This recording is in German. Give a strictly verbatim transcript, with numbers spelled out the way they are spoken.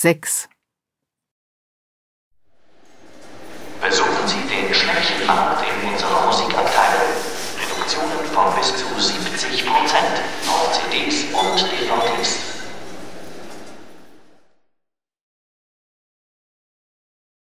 sechs. Besuchen Sie den Schnäppchenmarkt in unserer Musikabteilung. Reduktionen von bis zu siebzig Prozent.